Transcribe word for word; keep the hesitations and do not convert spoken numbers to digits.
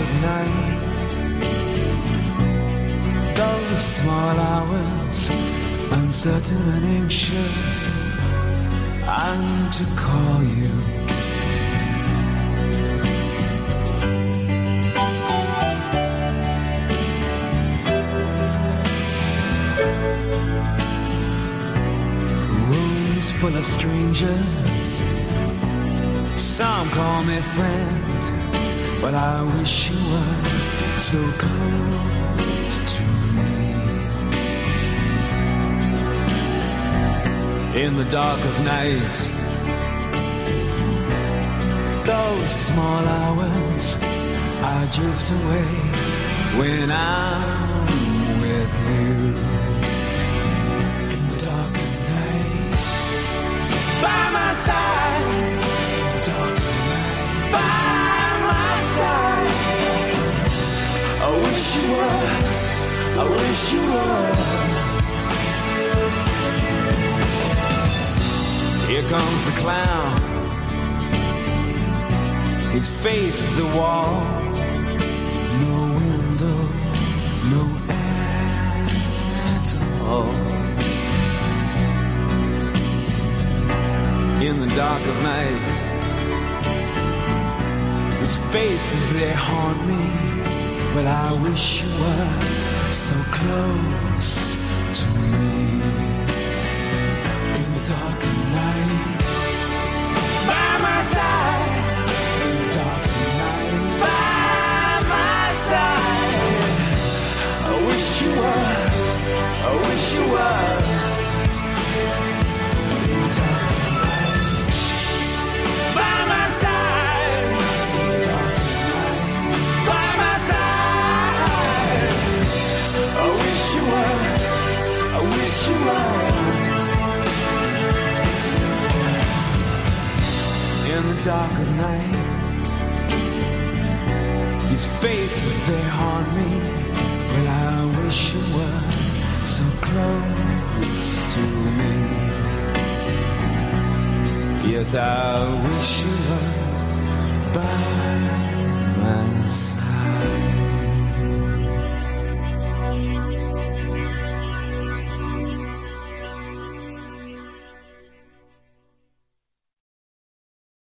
of night, those small hours, uncertain and anxious, I need to call you. Rooms full of strangers, some call me friend, but I wish you were so close to me. In the dark of night, those small hours, I drift away when I'm with you. In the dark of night, by my side. In the dark of night, by my side. I wish you were, I wish you were. Here comes the clown, his face is a wall, no window, no air at all. In the dark of night, his faces, they haunt me, but I wish you were so close to me. In the dark of night, by my side. In the dark of night, by my side. I wish you were, I wish you were. In the dark of night, by my side. In the dark of night, by my side. I wish you were, I wish you were. In the dark of night, these faces, they haunt me, but I wish you were so close to me. Yes, I wish you were by my side.